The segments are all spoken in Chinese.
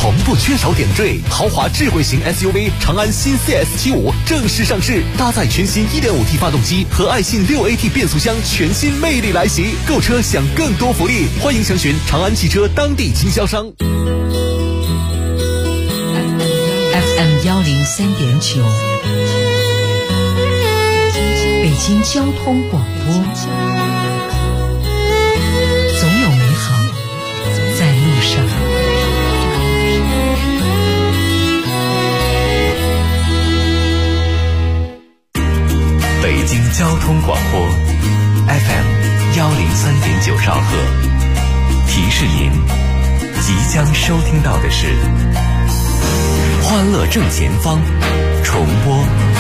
从不缺少点缀。豪华智慧型 SUV 长安新 CS75 正式上市，搭载全新 1.5T 发动机和爱信 6AT 变速箱，全新魅力来袭。购车享更多福利，欢迎详询长安汽车当地经销商。 FM 103.9，北京交通广播，总有美好在路上。 北京交通广播 FM 103.9兆赫，提示您即将收听到的是欢乐正前方重播。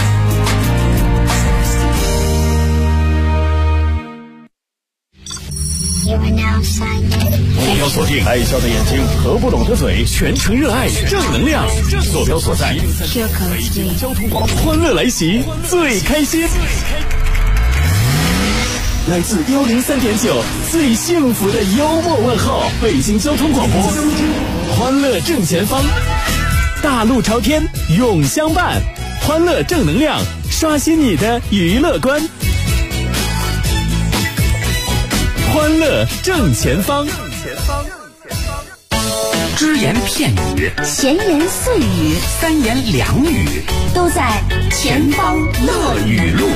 目标锁定爱笑的眼睛和不拢的嘴，全程热爱正能量。坐标所在北京交通广播，欢乐来袭，最开心。来自103.9最幸福的幽默问候，北京交通广播，欢乐正前方，大路朝天永相伴，欢乐正能量，刷新你的娱乐观。欢乐正前方， 只言片语， 闲言碎语， 三言两语， 都在前方乐语录。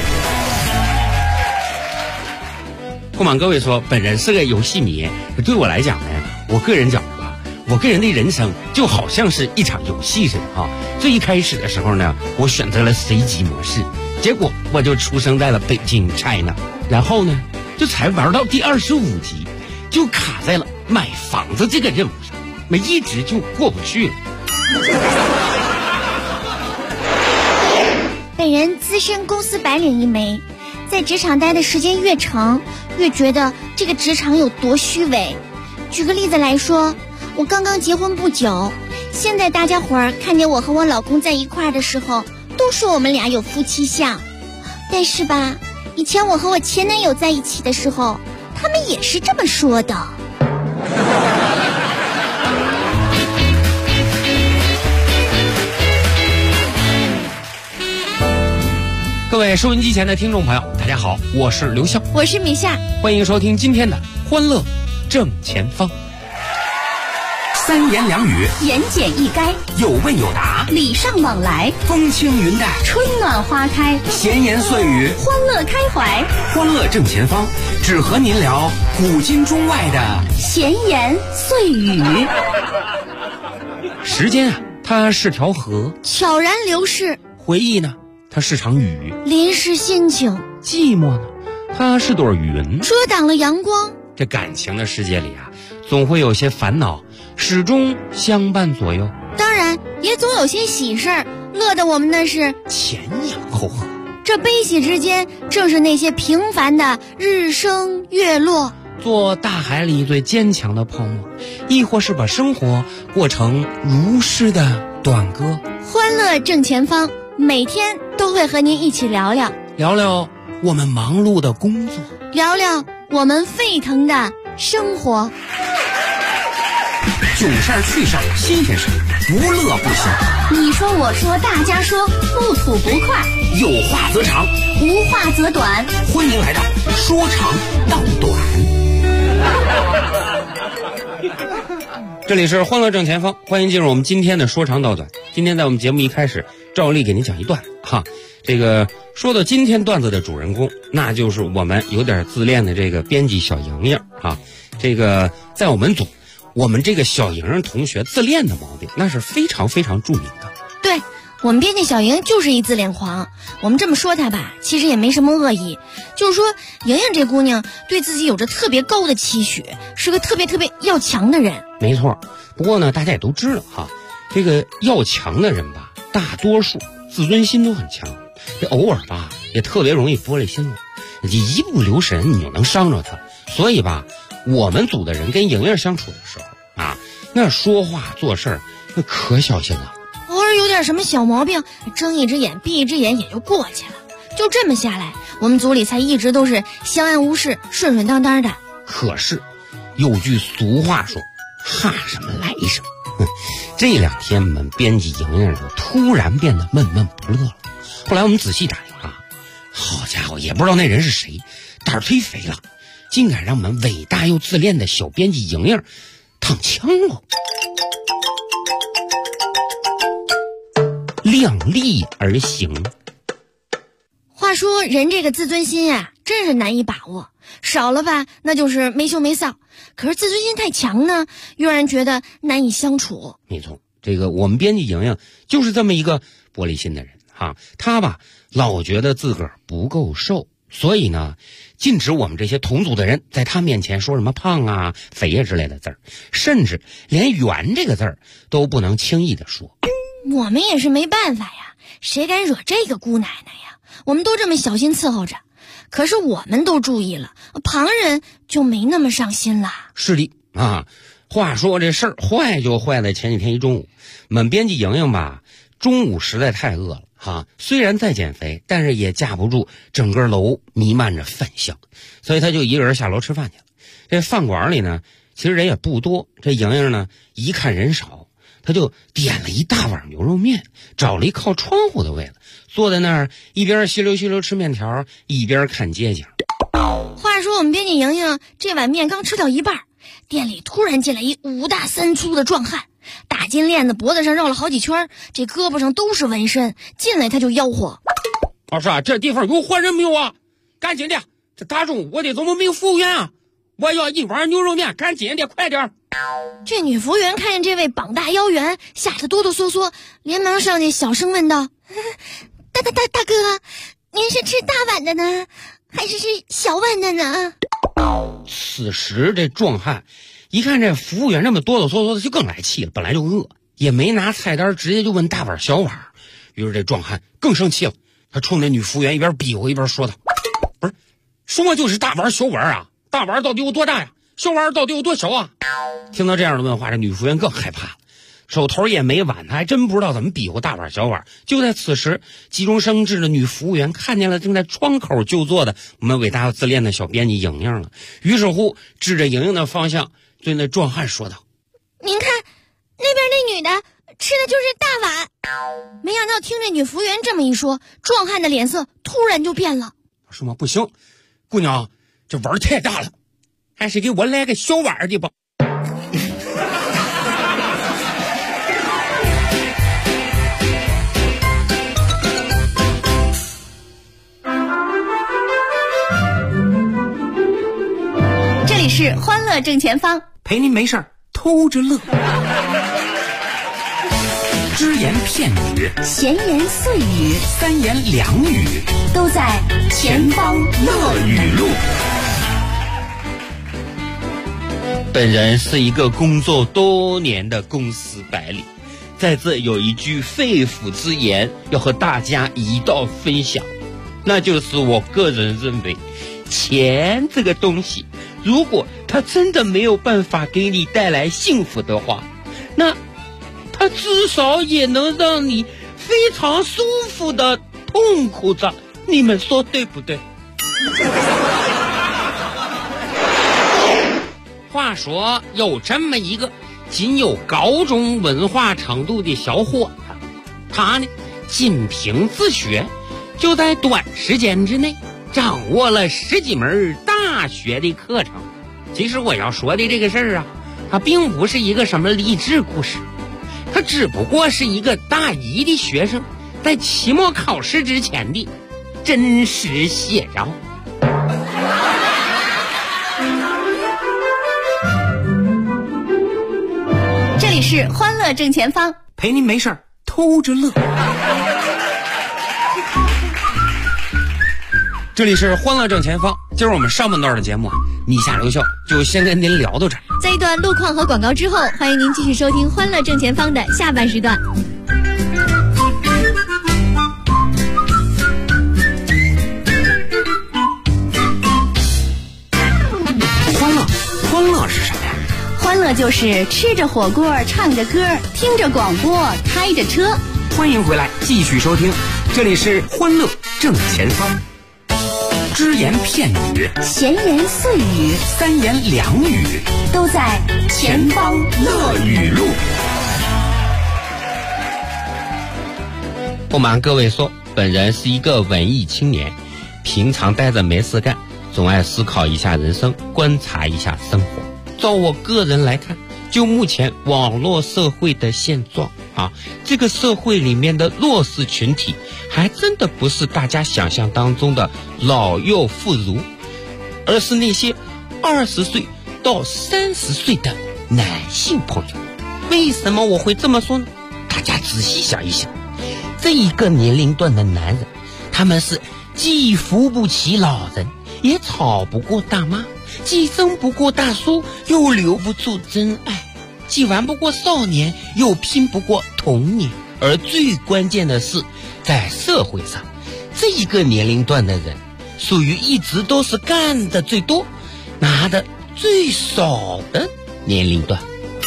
不瞒各位说，本人是个游戏迷。对我来讲呢，我个人讲吧，我个人的人生就好像是一场游戏似的啊。最一开始的时候呢，我选择了随机模式，结果我就出生在了北京 China， 然后呢，就才玩到第25集，就卡在了买房子这个任务上，一直就过不去了。 本人资深公司白领一枚，在职场待的时间越长，越觉得这个职场有多虚伪。举个例子来说，我刚刚结婚不久，现在大家伙儿看见我和我老公在一块儿的时候，都说我们俩有夫妻相。但是吧，以前我和我前男友在一起的时候，他们也是这么说的。 各位收音机前的听众朋友，大家好，我是刘笑， 我是米夏， 欢迎收听今天的欢乐正前方。三言两语， 言简意赅， 有问有答， 礼尚往来， 风轻云淡， 春暖花开， 闲言碎语， 欢乐开怀。 欢乐正前方，只和您聊古今中外的闲言碎语。 时间啊，它是条河， 悄然流逝； 回忆呢，它是场雨， 淋湿心情； 寂寞呢，它是朵云， 遮挡了阳光。 这感情的世界里啊，总会有些烦恼始终相伴左右， 当然也总有些喜事儿，乐得我们那是前仰后合。 这悲喜之间，正是那些平凡的日升月落。 做大海里最坚强的泡沫，亦或是把生活过成如诗的短歌。 欢乐正前方，每天都会和您一起聊聊我们忙碌的工作， 聊聊我们沸腾的生活。 囧事儿趣事儿新鲜事儿，无乐不休。 你说我说大家说，不吐不快， 有话则长， 无话则短。 欢迎来到说长道短。这里是欢乐正前方，欢迎进入我们今天的说长道短。今天在我们节目一开始，照例给您讲一段哈。这个说到今天段子的主人公，那就是我们有点自恋的这个编辑小莹莹啊。这个在我们组，我们这个小莹莹同学自恋的毛病那是非常非常著名的。 对，我们编辑小莹就是一自恋狂。我们这么说她吧，其实也没什么恶意，就是说莹莹这姑娘对自己有着特别高的期许，是个特别要强的人。 没错，不过呢，大家也都知道哈，这个要强的人吧，大多数自尊心都很强，这偶尔吧也特别容易玻璃心了，你一不留神你就能伤着他。所以吧，我们组的人跟莹莹相处的时候啊，那说话做事儿那可小心了， 偶尔有点什么小毛病，睁一只眼闭一只眼也就过去了。就这么下来，我们组里才一直都是相安无事，顺顺当当的。 可是有句俗话说，哈什么来什么， 这2天我们编辑莹莹突然变得闷闷不乐了。后来我们仔细打听啊，好家伙，也不知道那人是谁，胆忒肥了，竟敢让我们伟大又自恋的小编辑莹莹躺枪了。量力而行。 话说人这个自尊心啊，真是难以把握，少了吧那就是没羞没臊，可是自尊心太强呢，又让人觉得难以相处。 没错，这个我们编辑莹莹就是这么一个玻璃心的人哈，她吧老觉得自个儿不够瘦，所以呢禁止我们这些同组的人在她面前说什么胖啊肥啊之类的字儿，甚至连圆这个字儿都不能轻易的说。 我们也是没办法呀，谁敢惹这个姑奶奶呀，我们都这么小心伺候着，可是我们都注意了，旁人就没那么上心了。 是的啊，话说这事儿坏就坏在前几天一中午，我们编辑莹莹吧中午实在太饿了哈，虽然在减肥，但是也架不住整个楼弥漫着饭香，所以她就一个人下楼吃饭去了。这饭馆里呢其实人也不多，这莹莹呢一看人少，他就点了一大碗牛肉面，找了一靠窗户的位子，坐在那儿一边吸溜吸溜吃面条，一边看街景。 话说我们编辑莹莹这碗面刚吃到一半，店里突然进来一5大3粗的壮汉，大金链子脖子上绕了好几圈，这胳膊上都是纹身，进来他就吆喝： 老师啊，这地方有换人没有啊？赶紧的，这大中午的怎么没有服务员啊？我要一碗牛肉面，赶紧的，快点。 这女服务员看见这位膀大腰圆，吓得哆哆嗦嗦，连忙上去小声问道：大哥，您是吃大碗的呢，还是小碗的呢？ 此时这壮汉一看这服务员这么哆哆嗦嗦的，就更来气了，本来就饿，也没拿菜单，直接就问大碗小碗。于是这壮汉更生气了，他冲那女服务员一边比划一边说道：不是，什么就是大碗小碗啊？大碗到底有多大呀？小碗到底有多小啊？听到这样的问话，这女服务员更害怕了，手头也没碗，她还真不知道怎么比划大碗小碗。就在此时，急中生智的女服务员看见了正在窗口就坐的我们伟大自恋的小编辑莹莹了，于是乎指着莹莹的方向对那壮汉说道： 您看那边那女的吃的就是大碗。没想到听这女服务员这么一说，壮汉的脸色突然就变了。 什么不行，姑娘这碗太大了，还是给我来个小碗的吧。 这里是欢乐正前方， 陪您没事偷着乐。只言片语， 闲言碎语， 三言两语， 都在前方乐语录。 本人是一个工作多年的公司白领，在这有一句肺腑之言要和大家一道分享，那就是我个人认为，钱这个东西，如果它真的没有办法给你带来幸福的话，那它至少也能让你非常舒服的痛苦着，你们说对不对？话说有这么一个仅有高中文化程度的小伙子，他呢仅凭自学，就在短时间之内掌握了10几门大学的课程。其实我要说的这个事儿啊，它并不是一个什么励志故事，它只不过是一个大一的学生在期末考试之前的真实写照。 这里是欢乐正前方， 陪您没事偷着乐。 这里是欢乐正前方，今儿我们上半段的节目啊，你下留校就先跟您聊到这儿。 在一段路况和广告之后，欢迎您继续收听欢乐正前方的下半时段。 欢乐是什么呀？ 欢乐就是吃着火锅，唱着歌，听着广播，开着车。 欢迎回来，继续收听，这里是欢乐正前方。只言片语， 闲言碎语， 三言两语， 都在前方乐语录。 不瞒各位说，本人是一个文艺青年，平常待着没事干，总爱思考一下人生，观察一下生活。照我个人来看，就目前网络社会的现状啊，这个社会里面的弱势群体还真的不是大家想象当中的老幼妇孺，而是那些20岁到30岁的男性朋友。为什么我会这么说呢？大家仔细想一想，这一个年龄段的男人，他们是既扶不起老人，也吵不过大妈，既争不过大叔，又留不住真爱，既玩不过少年，又拼不过童年。而最关键的是，在社会上，这一个年龄段的人属于一直都是干的最多，拿的最少的年龄段。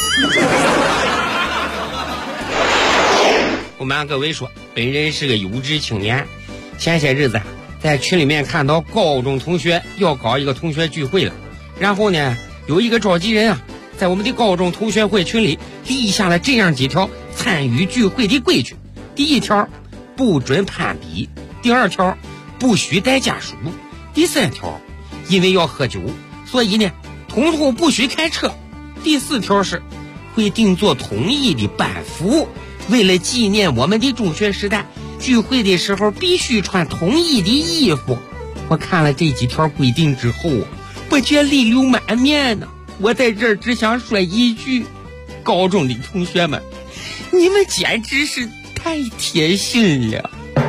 不瞒各位说，本人是个有志青年。前些日子在群里面看到高中同学要搞一个同学聚会了，然后呢，有一个召集人在我们的高中同学会群里立下了这样几条参与聚会的规矩。第1条，不准攀比；第2条，不许带家属；第3条，因为要喝酒，所以呢，统统不许开车；第4条是会定做统一的班服，为了纪念我们的中学时代，聚会的时候必须穿统一的衣服。我看了这几条规定之后，我觉泪流满面呢。我在这儿只想说一句，高中的同学们，你们简直是太贴心了。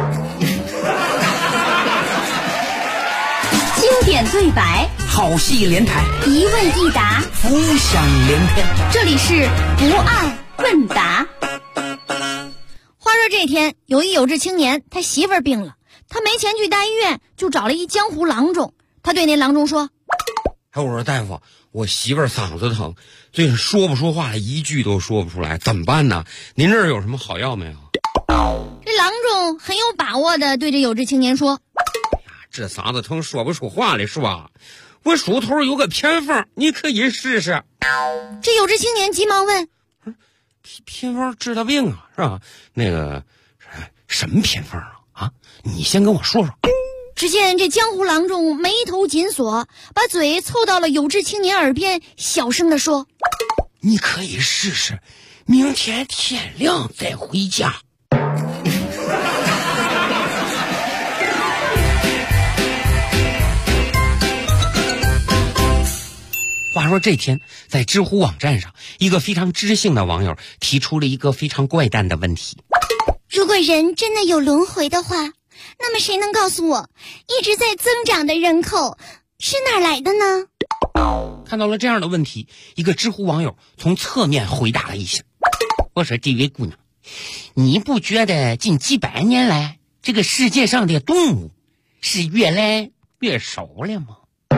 经典对白， 好戏连台， 一问一答， 浮想联翩。 这里是不二问答。 话说这天，有一有志青年，他媳妇儿病了，他没钱去大医院，就找了一江湖郎中。他对那郎中说： 我说大夫，我媳妇儿嗓子疼，最近说不出话来，一句都说不出来，怎么办呢？您这儿有什么好药没有？ 这郎中很有把握的对这有志青年说： 这嗓子疼说不出话来是吧？我手头有个偏方，你可以试试。 这有志青年急忙问： 偏方治大病啊，是吧？那个什么偏方啊？你先跟我说说。 只见这江湖郎中眉头紧锁，把嘴凑到了有志青年耳边，小声地说： 你可以试试，明天天亮再回家。话说这天，在知乎网站上，一个非常知性的网友提出了一个非常怪诞的问题： 如果人真的有轮回的话，那么谁能告诉我，一直在增长的人口是哪来的呢？ 看到了这样的问题，一个知乎网友从侧面回答了一下。我说这位姑娘，你不觉得近几百年来，这个世界上的动物是越来越少了吗？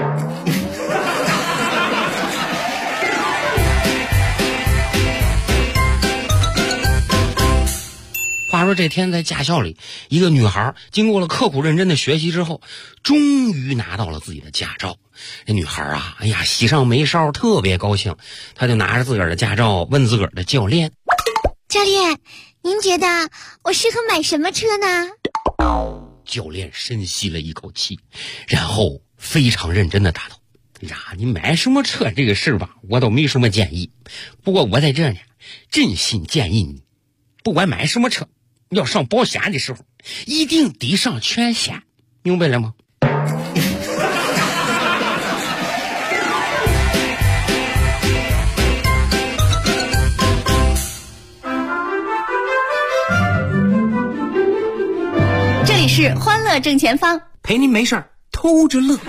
话说这天在驾校里，一个女孩经过了刻苦认真的学习之后，终于拿到了自己的驾照。这女孩喜上眉梢，特别高兴。她就拿着自个儿的驾照问自个儿的教练： 教练，您觉得我适合买什么车呢？ 教练深吸了一口气，然后非常认真的答道：你买什么车这个事吧，我都没什么建议。不过我在这呢，真心建议你，不管买什么车，要上保险的时候一定得上全险，明白了吗？ 这里是欢乐正前方， 陪您没事儿偷着乐。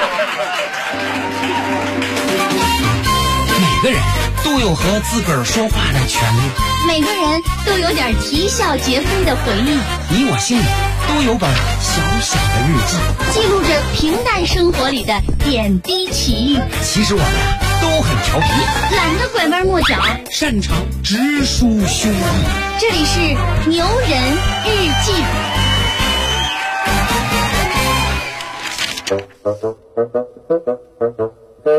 每个人都有和自个儿说话的权利， 每个人都有点啼笑皆非的回忆， 你我心里都有本小小的日记， 记录着平淡生活里的点滴奇遇。 其实我们都很调皮， 懒得拐弯抹角， 擅长直抒胸臆。 这里是牛人日记。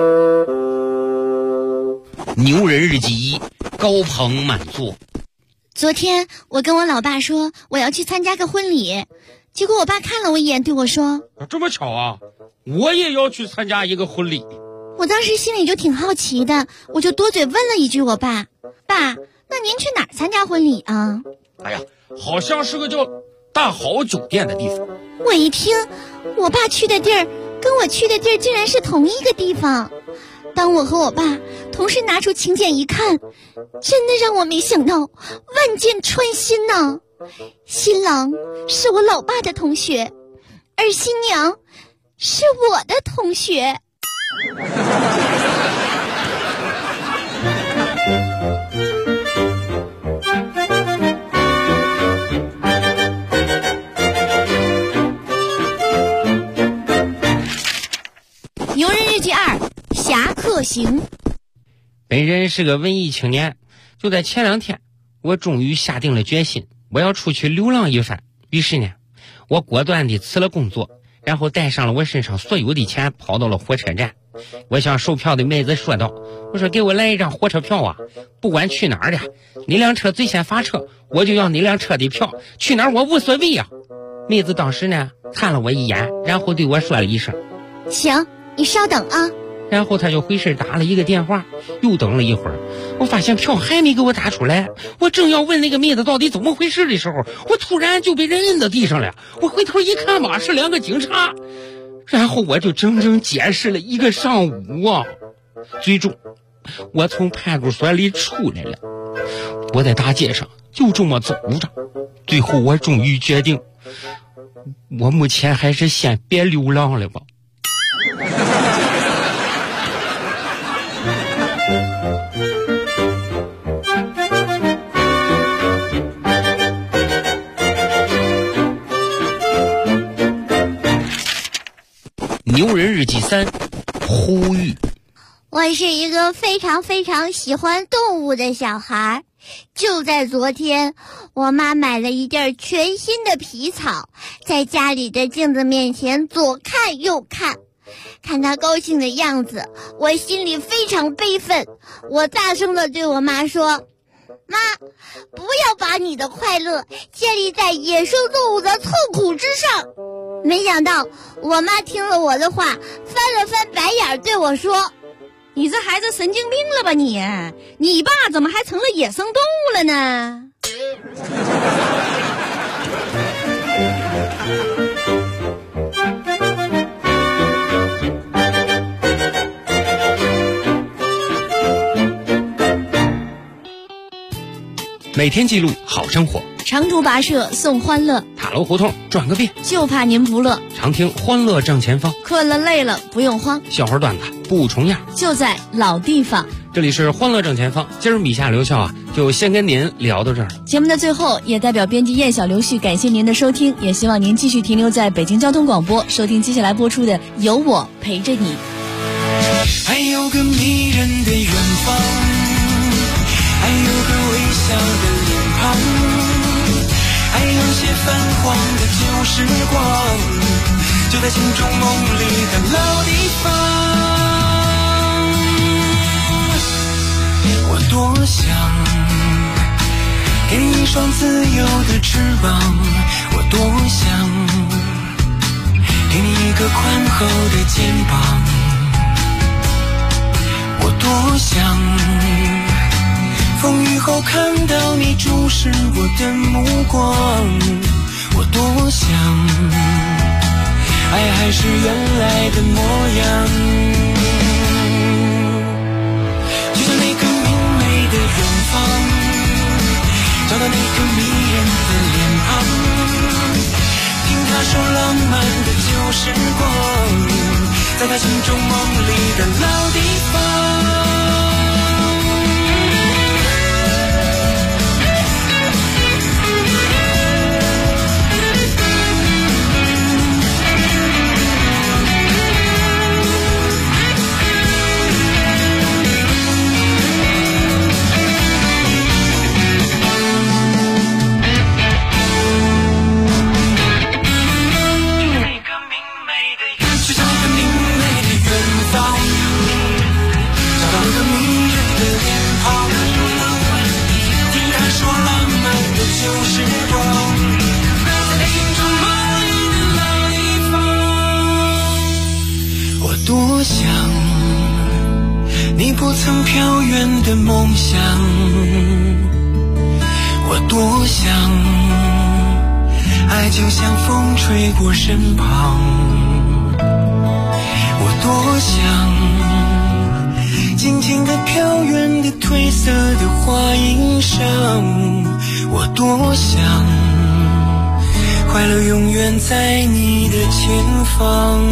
牛人日记1，高朋满座。 昨天我跟我老爸说我要去参加个婚礼，结果我爸看了我一眼对我说， 这么巧啊，我也要去参加一个婚礼。 我当时心里就挺好奇的，我就多嘴问了一句我爸，爸，那您去哪儿参加婚礼啊？ 哎呀，好像是个叫大好酒店的地方。 我一听我爸去的地儿跟我去的地儿竟然是同一个地方，当我和我爸同时拿出请柬一看，真的让我没想到万箭穿心呐！新郎是我老爸的同学，而新娘是我的同学。牛人日记2：侠客行。 本人是个文艺青年，就在前2天，我终于下定了决心，我要出去流浪一番。于是呢，我果断地辞了工作，然后带上了我身上所有的钱，跑到了火车站。我向售票的妹子说道，我说给我来一张火车票啊，不管去哪儿的，哪辆车最先发车，我就要哪辆车的票，去哪儿我无所谓啊。妹子当时呢看了我一眼，然后对我说了一声， 行，你稍等啊。 然后他就回身打了一个电话，又等了一会儿，我发现票还没给我打出来。我正要问那个妹子到底怎么回事的时候，我突然就被人摁到地上了。我回头一看吧，是2个警察。然后我就整整解释了1个上午啊。最终我从派出所里出来了，我在大街上就这么走着，最后我终于决定，我目前还是先别流浪了吧。牛人日记3：呼吁。 我是一个非常非常喜欢动物的小孩，就在昨天，我妈买了一件全新的皮草，在家里的镜子面前左看右看，看她高兴的样子，我心里非常悲愤。我大声地对我妈说，妈，不要把你的快乐建立在野生动物的痛苦之上。没想到我妈听了我的话，翻了翻白眼对我说， 你这孩子神经病了吧你爸怎么还成了野生动物了呢？ 每天记录好生活， 长途跋涉送欢乐， 塔楼胡同转个遍， 就怕您不乐。 常听欢乐正前方， 困了累了不用慌， 笑话段子不重样， 就在老地方。 这里是欢乐正前方，今儿米夏留校啊，就先跟您聊到这儿了。 节目的最后，也代表编辑燕小刘旭感谢您的收听，也希望您继续停留在北京交通广播，收听接下来播出的《有我陪着你》。 还有个迷人的远方，还有个微笑的脸庞，还有些泛黄的旧时光，就在心中梦里的老地方。我多想给你一双自由的翅膀，我多想给你一个宽厚的肩膀，我多想风雨后看到你注视我的目光，我多想爱还是原来的模样，就像那个明媚的远方，找到那个迷人的脸庞，听他说浪漫的旧时光，在他心中梦里的老地方。 时光，埋在心中梦里的老地方。我多想你不曾飘远的梦想，我多想爱就像风吹过身旁，我多想静静地飘远的褪色的花衣裳，我多想快乐永远在你的前方。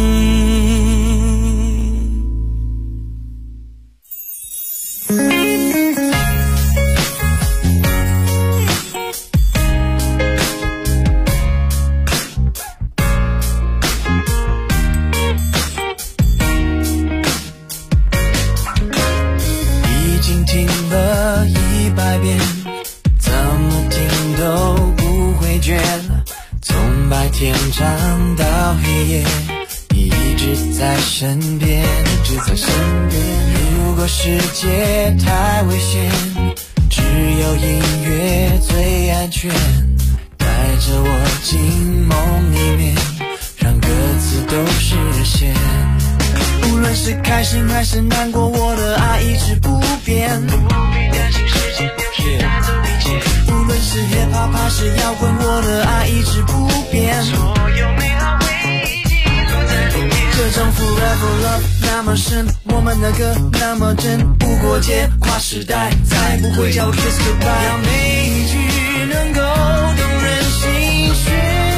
天长到黑夜，你一直在身边，一直在身边。如果世界太危险，只有音乐最安全，带着我进梦里面，让歌词都实现。无论是开心还是难过，我的爱一直不变，不必担心时间流逝带走一切。无论是 hiphop 还是摇滚，我的爱一直不变，所有美好回忆记录在里面。这种 forever love 那么深，我们的歌那么真，不过界跨时代，再不会叫 kiss goodbye。让每一句能够动人心弦，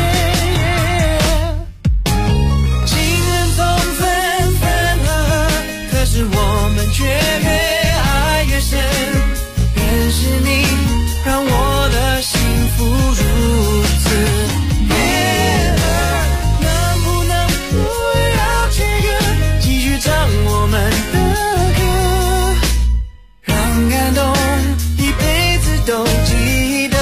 情人总分分合合，可是我们却越爱越深。认识你让我的幸福如此悦耳，能不能不要切割，继续唱我们的歌，让感动一辈子都记得。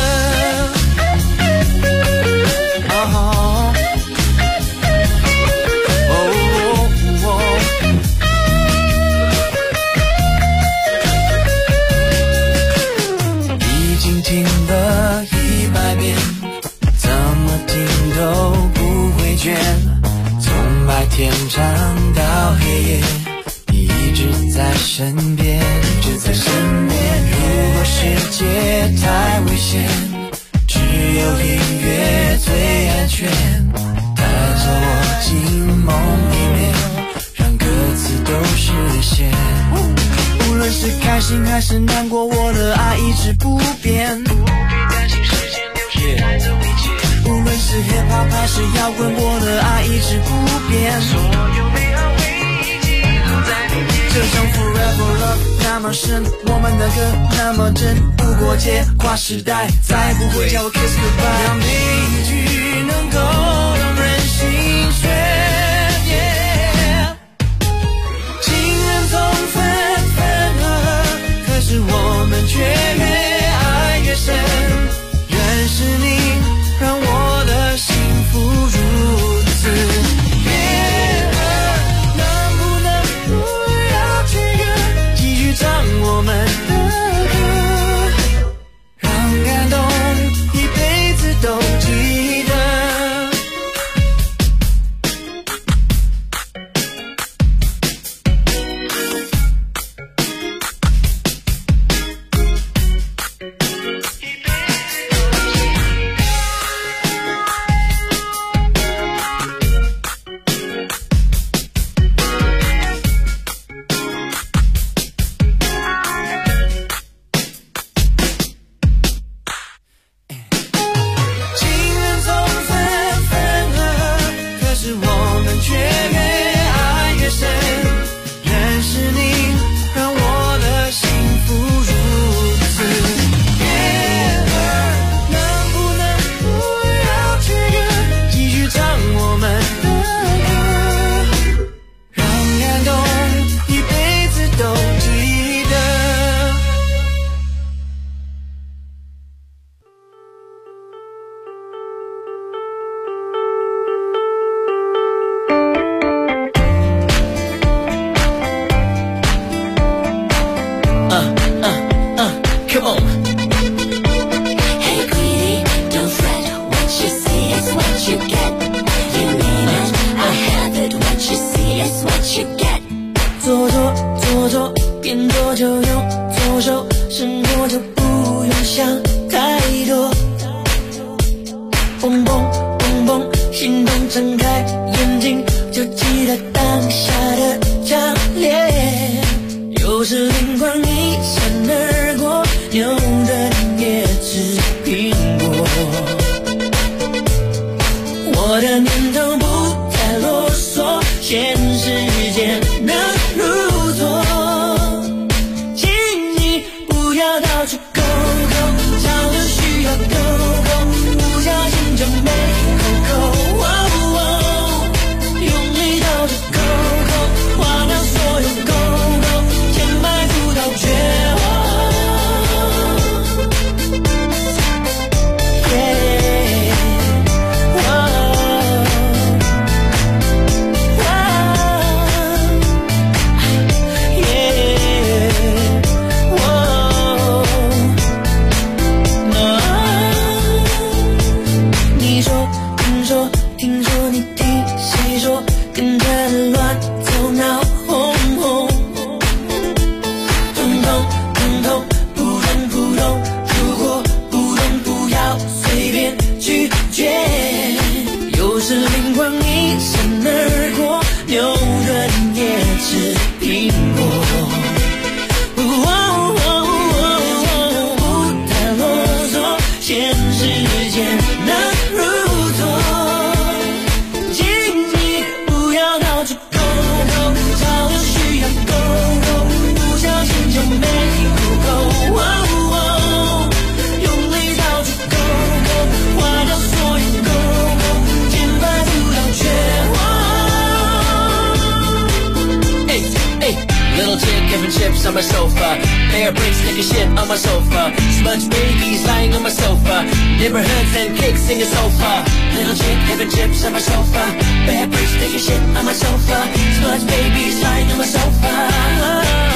听了100遍，怎么听都不会倦，从白天长到黑夜，你一直在身边，一直在身边。如果世界太危险，只有音乐最安全，带着我进梦里面，让歌词都实现。无论是开心还是难过，我的爱一直不变，不必担心时间流逝带走一切。无论是 hiphop 还是摇滚，我的爱一直不变，所有美好回忆记录在里面。这种 forever love 那么深，我们的歌那么真，不过界跨时代，再不会叫我 kiss goodbye。让每一句能够让人心弦，情人总分可是我们却越爱越深。认识你让我的幸福如此悦耳，能不能不要切割，继续唱我们的歌，让感动一辈子都记得。 生活就不用想太多。蹦蹦蹦蹦，心动睁开眼睛，就记得当下的强烈。有时灵光一闪而过，牛人也吃苹果。我的念头不太啰嗦，现实间能如错，请你不要到处勾勾，吵得需要勾勾，不小心就没扣扣，用力到处勾勾，忘了所有勾勾，千百度到绝望。听说你听谁说，跟着乱走闹哄哄，通通通通扑通扑通，如果不懂不要随便拒绝。有时灵光一闪而过，牛人也吃苹果。不太啰嗦，现实间能如错。 Little chick having chips on my sofa, bear bricks taking shit on my sofa, smudge babies lying on my sofa, neighborhoods and kicks singing sofa. Little chick having chips on my sofa, bear bricks taking shit on my sofa, smudge babies lying on my sofa.